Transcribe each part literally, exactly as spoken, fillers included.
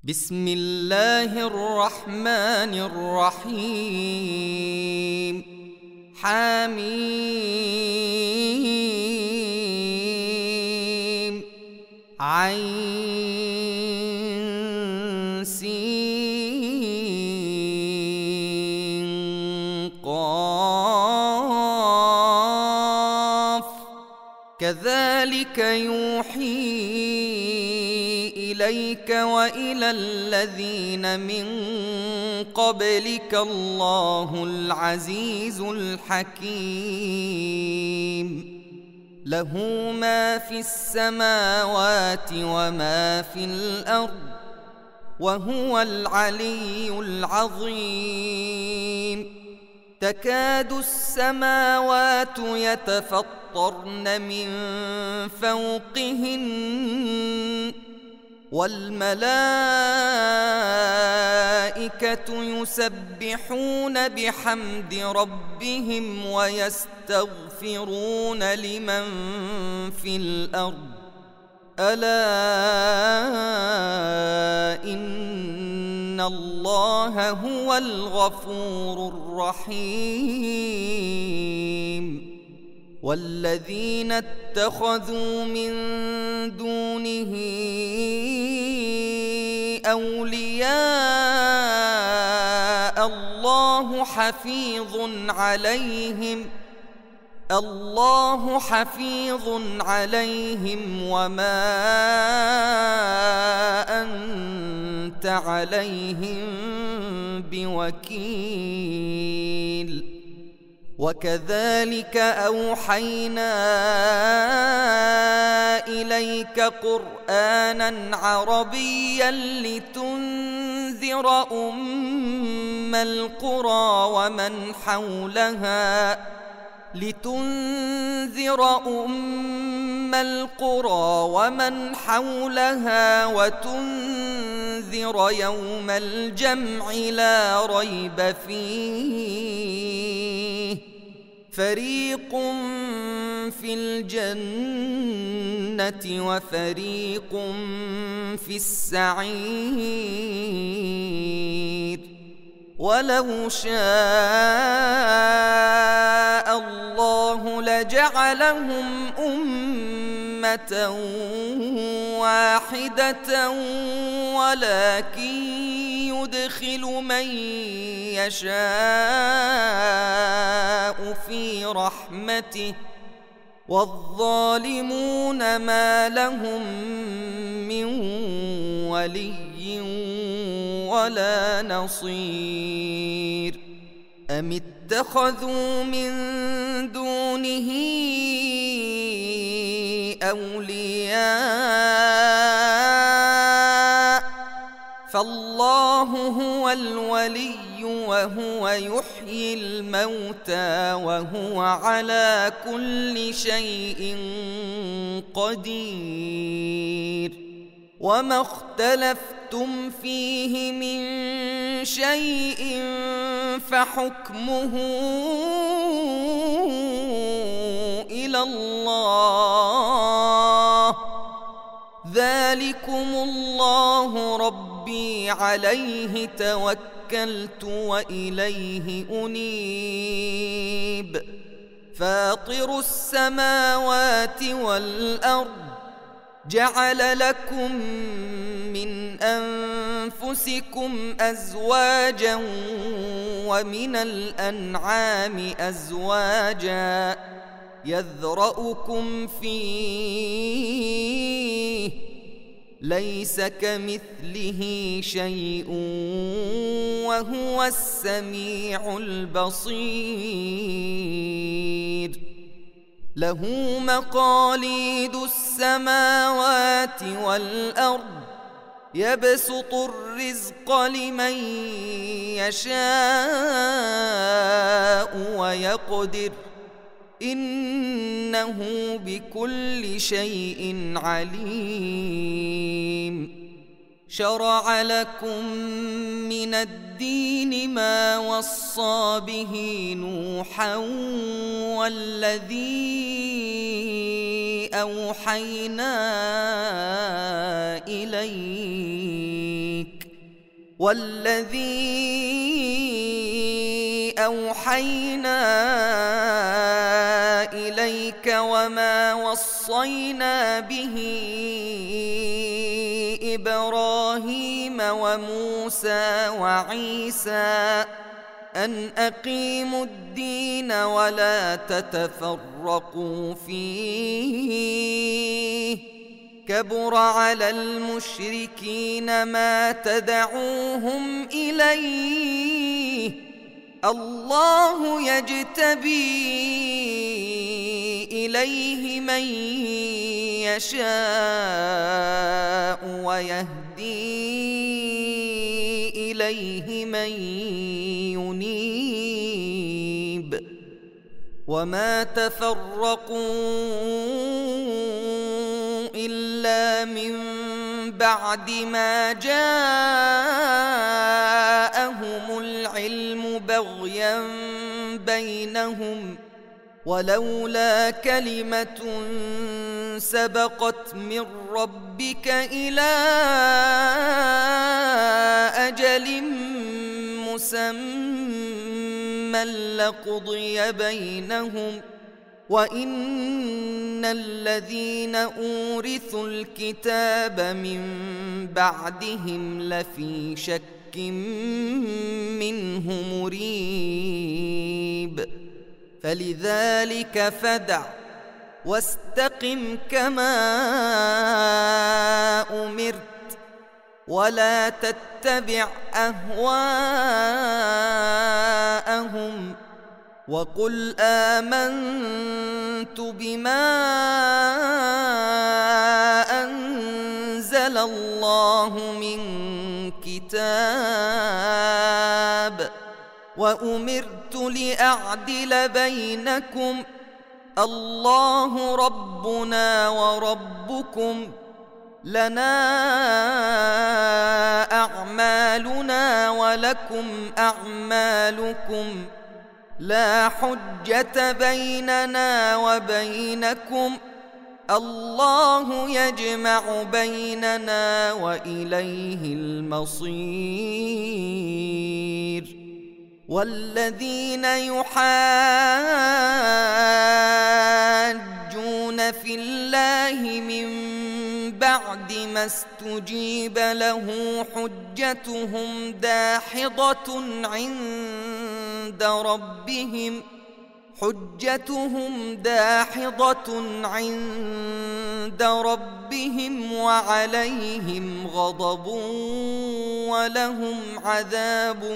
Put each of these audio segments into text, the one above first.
بسم الله الرحمن الرحيم حميم عين سين قاف كذلك يوحي إليك وإلى الذين من قبلك الله العزيز الحكيم له ما في السماوات وما في الأرض وهو العلي العظيم تكاد السماوات يتفطرن من فوقهن والملائكة يسبحون بحمد ربهم ويستغفرون لمن في الأرض ألا إن الله هو الغفور الرحيم والذين اتخذوا من دونه أولياء الله حفيظ عليهم الله حفيظ عليهم وما أنت عليهم بوكيل وكذلك أوحينا إليك قرآنا عربيا لتنذر أم القرى ومن حولها لتنذر أم القرى ومن حولها وتنذر يوم الجمع لا ريب فيه فريق في الجنة وفريق في السعير ولو شاء الله لجعلهم أمة واحدة ولكن يدخل من يشاء في رحمته والظالمون ما لهم من ولي ولا نصير أم اتخذوا من دونه أولياء فالله هو الولي وهو يحيي الموتى وهو على كل شيء قدير وما اختلفتم فيه من شيء فحكمه إلى الله ذلكم الله ربي عليه توكلت وإليه أنيب فاطر السماوات والأرض جعل لكم من أنفسكم أزواجا ومن الأنعام أزواجا يذرأكم فيه ليس كمثله شيء وهو السميع البصير له مقاليد السماوات والأرض يبسط الرزق لمن يشاء ويقدر إنه بكل شيء عليم شرع لكم من الدين ما وصى به نوحا والذي أوحينا إليك والذي أوحينا إليك وما وصينا به إبراهيم وموسى وعيسى أن أقيموا الدين ولا تتفرقوا فيه كبر على المشركين ما تدعوهم إليه الله يجتبي إليه من يشاء ويهدي إليه من ينيب وما تفرقوا إلا من بعد ما جاءهم العلم بغيا بينهم ولولا كلمة سبقت من ربك إلى أجل مسمى لقضي بينهم وإن الذين أورثوا الكتاب من بعدهم لفي شك منه مريب فلذلك فادع واستقم كما أمرت ولا تتبع أهواءهم وقل آمنت بما أنزل الله من كتاب وأمرت لأعدل بينكم الله ربنا وربكم لنا أعمالنا ولكم أعمالكم لا حجة بيننا وبينكم الله يجمع بيننا وإليه المصير والذين يحاجون في الله من بعد ما استجيب له حجتهم داحضة عند ربهم حجتهم داحضة عند ربهم وعليهم غضب ولهم عذاب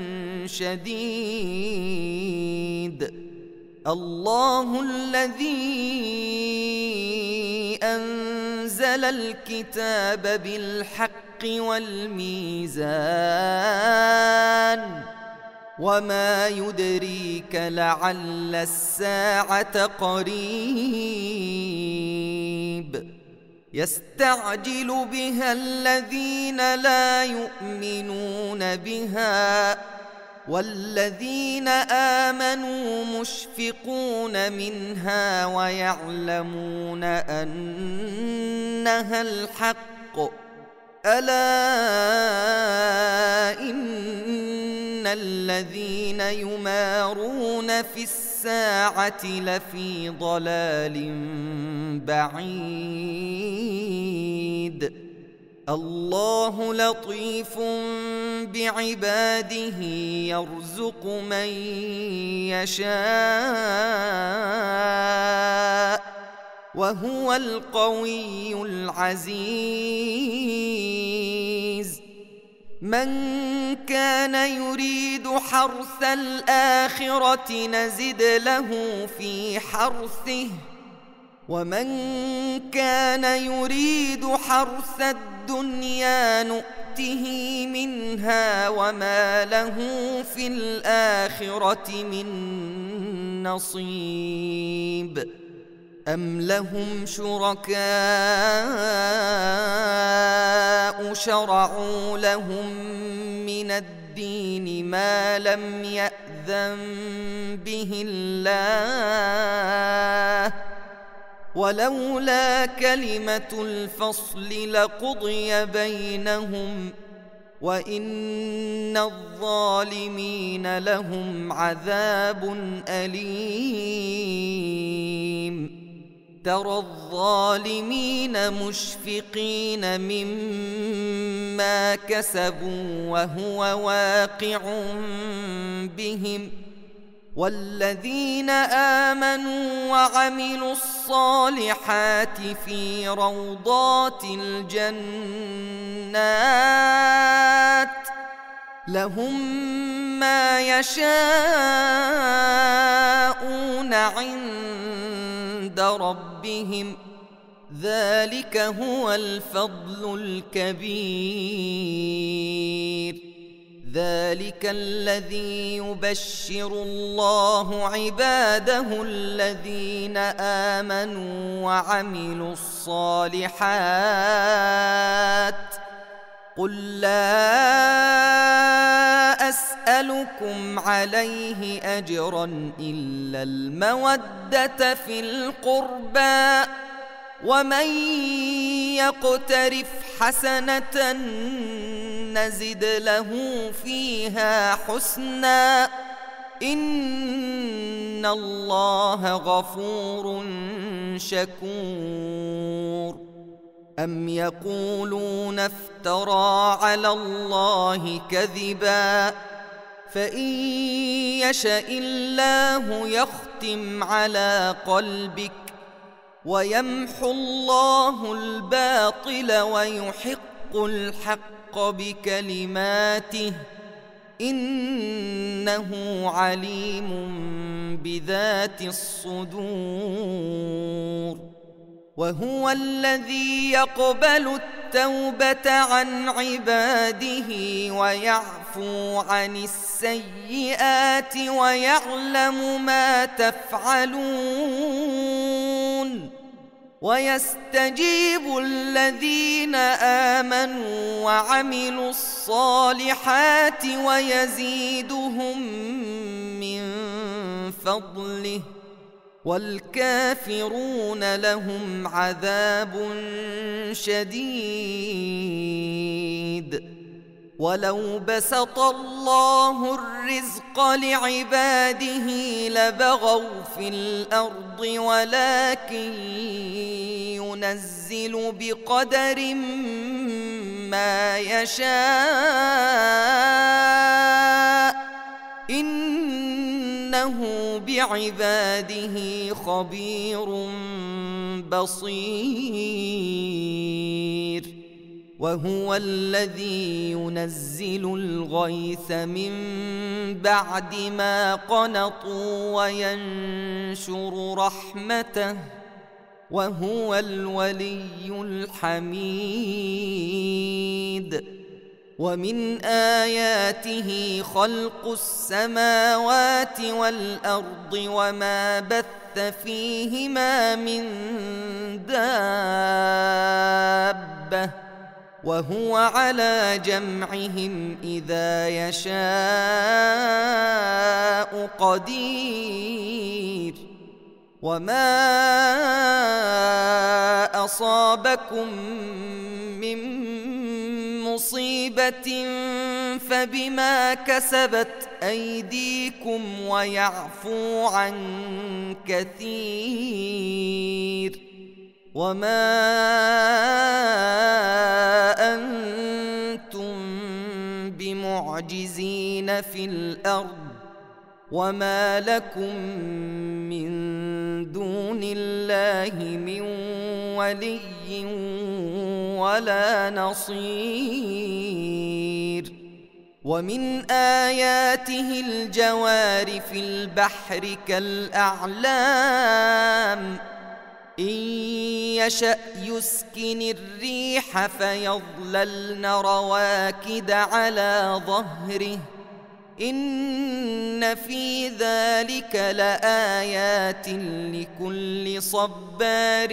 شديد الله الذي أنزل الكتاب بالحق والميزان وما يدريك لعل الساعة قريب يستعجل بها الذين لا يؤمنون بها والذين آمنوا مشفقون منها ويعلمون أنها الحق ألا إن الذين يمارون في الساعة لفي ضلال بعيد الله لطيف بعباده يرزق من يشاء وهو القوي العزيز من كان يريد حرث الآخرة نزد له في حرثه ومن كان يريد حرث الدنيا نؤته منها وما له في الآخرة من نصيب أم لهم شركاء شرعوا لهم من الدين ما لم يأذن به الله ولولا كلمة الفصل لقضي بينهم وإن الظالمين لهم عذاب أليم ترى الظالمين مشفقين مما كسبوا وهو واقع بهم والذين آمنوا وعملوا الصالحات في روضات الجنات لهم ما يشاءون عند ربهم ذلك هو الفضل الكبير ذلك الذي يبشر الله عباده الذين آمنوا وعملوا الصالحات قل لا أسألكم عليه أجرا إلا المودة في القربى ومن يقترف حسنة نزد له فيها حسنا إن الله غفور شكور أم يقولون افترى على الله كذبا فإن يشأ الله يختم على قلبك ويمحو الله الباطل ويحق الحق بكلماته إنه عليم بذات الصدور وهو الذي يقبل التوبة عن عباده ويعفو عن السيئات ويعلم ما تفعلون ويستجيب الذين آمنوا وعملوا الصالحات ويزيدهم من فضله والكافرون لهم عذاب شديد ولو بسط الله الرزق لعباده لبغوا في الأرض ولكن ينزل بقدر ما يشاء إنه بعباده خبير بصير وهو الذي ينزل الغيث من بعد ما قنطوا وينشر رحمته وهو الولي الحميد ومن آياته خلق السماوات والأرض وما بث فيهما من دابة وهو على جمعهم إذا يشاء قدير وما أصابكم من مصيبة فبما كسبت أيديكم ويعفو عن كثير وما أنتم بمعجزين في الأرض وما لكم من دون الله من ولي ولا نصير ومن آياته الجوار في البحر كالأعلام إن يشأ يسكن الريح فيظللن رواكد على ظهره إن في ذلك لآيات لكل صبار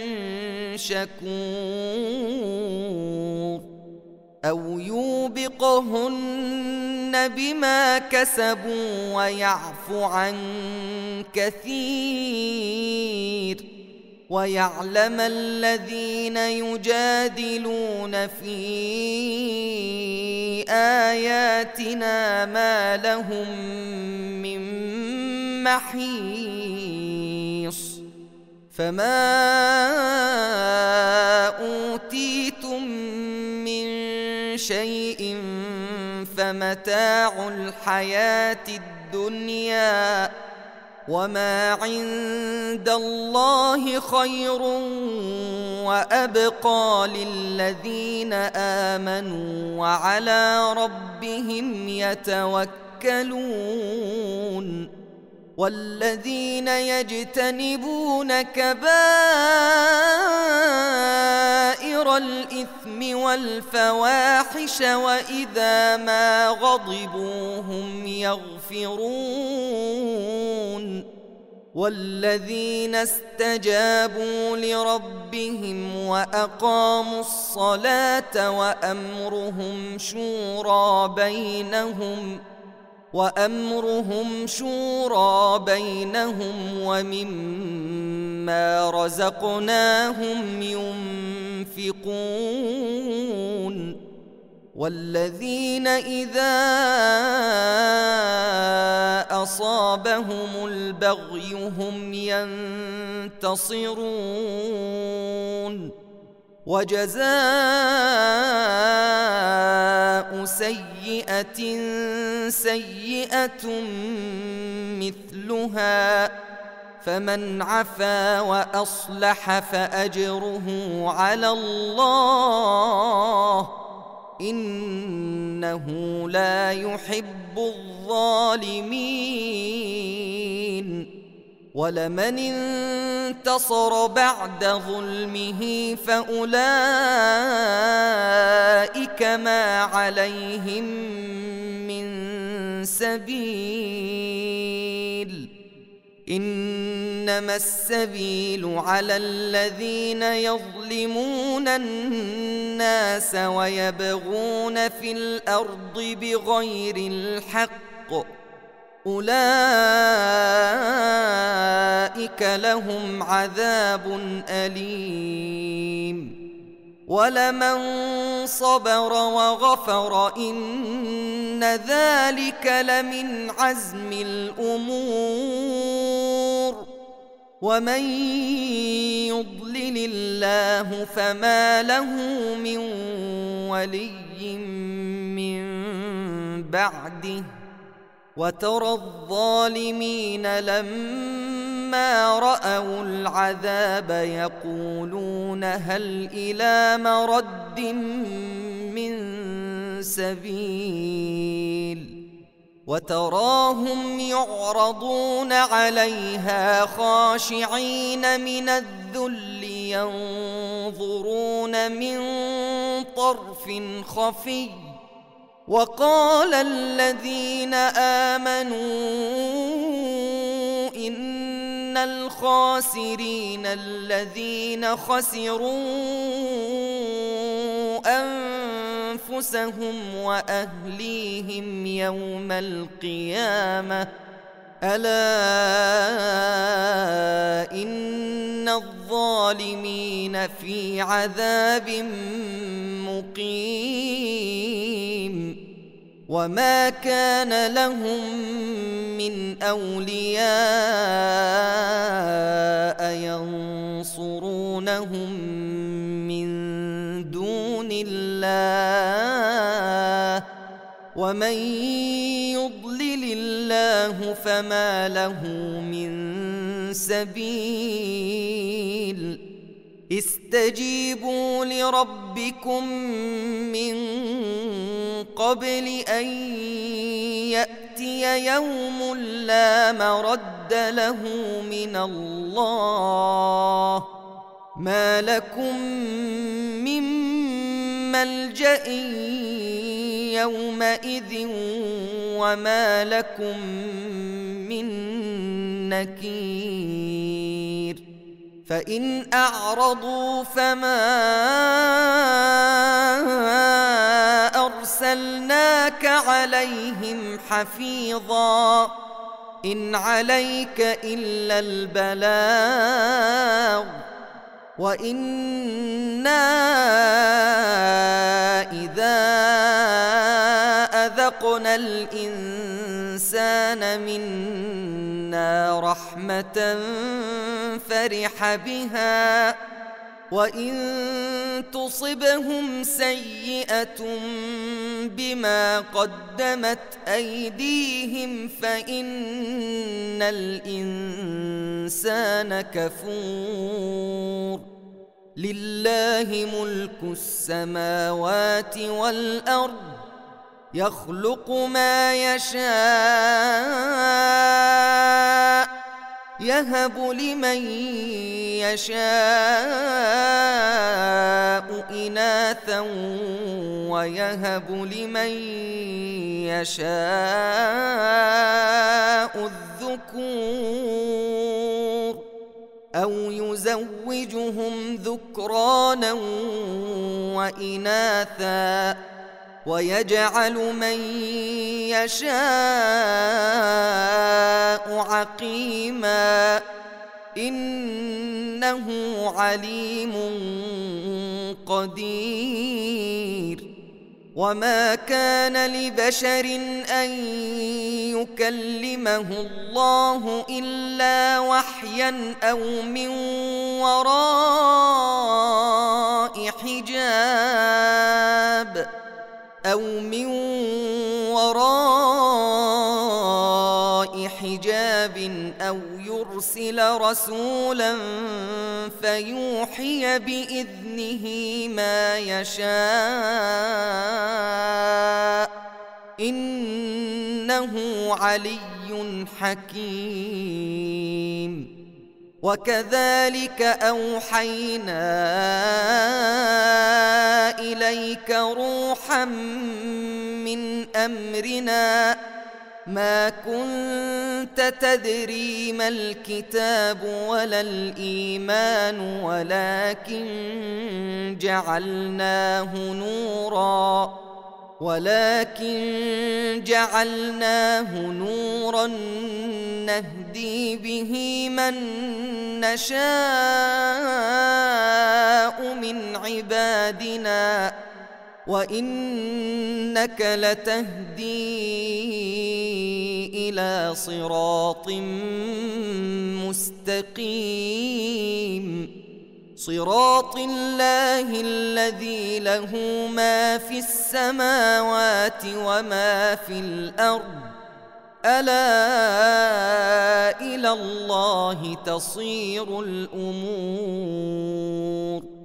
شكور أو يوبقهن بما كسبوا ويعفو عن كثير ويعلم الذين يجادلون في آياتنا ما لهم من محيص فما أوتيتم من شيء فمتاع الحياة الدنيا وما عند الله خير وأبقى للذين آمنوا وعلى ربهم يتوكلون والذين يجتنبون كبائر الإثم والفواحش وإذا ما غضبوا هم يغفرون والذين استجابوا لربهم وأقاموا الصلاة وأمرهم شورى بينهم وأمرهم شورى بينهم ومما رزقناهم ينفقون والذين إذا أصابهم البغي هم ينتصرون وجزاء سيئة سيئة مثلها فمن عفا وأصلح فأجره على الله إنه لا يحب الظالمين ولمن انتصر بعد ظلمه فأولئك ما عليهم من سبيل إنما السبيل على الذين يظلمون الناس ويبغون في الأرض بغير الحق أولئك لهم عذاب أليم ولمن صبر وغفر إن ذلك لمن عزم الأمور ومن يضلل الله فما له من ولي من بعده وترى الظالمين لما رأوا العذاب يقولون هل إلى مرد من سبيل وتراهم يعرضون عليها خاشعين من الذل ينظرون من طرف خفي وقال الذين آمنوا إن الخاسرين الذين خسروا أنفسهم وأهليهم يوم القيامة ألا إن الظالمين في عذاب مقيم وما كان لهم من أولياء ينصرونهم من دون الله ومن يضلل الله فما له من سبيل استجيبوا لربكم من قبل أن يأتي يوم لا مرد له من الله ما لكم من ملجأ يومئذ وما لكم من نكير فإن أعرضوا فما أرسلناك عليهم حفيظا إن عليك إلا البلاغ وإنا إذا أذقنا الإنسان منا رحمة فرح بها وإن تصبهم سيئة بما قدمت أيديهم فإن الإنسان كفور لله ملك السماوات والأرض يخلق ما يشاء يهب لمن يشاء إناثا ويهب لمن يشاء الذكور أو يزوجهم ذكرانا وإناثا ويجعل من يشاء عقيما إنه عليم قدير وما كان لبشر أن يكلمه الله إلا وحيا أو من وراء حجاب أو من وراء حجاب أو يرسل رسولا فيوحي بإذنه ما يشاء إنه علي حكيم وكذلك أوحينا إليك روحا من أمرنا ما كنت تدري ما الكتاب ولا الإيمان ولكن جعلناه نورا ولكن جعلناه نورا نهدي به من نشاء من عبادنا وإنك لتهدي إلى صراط مستقيم صراط الله الذي له ما في السماوات وما في الأرض ألا إلى الله تصير الأمور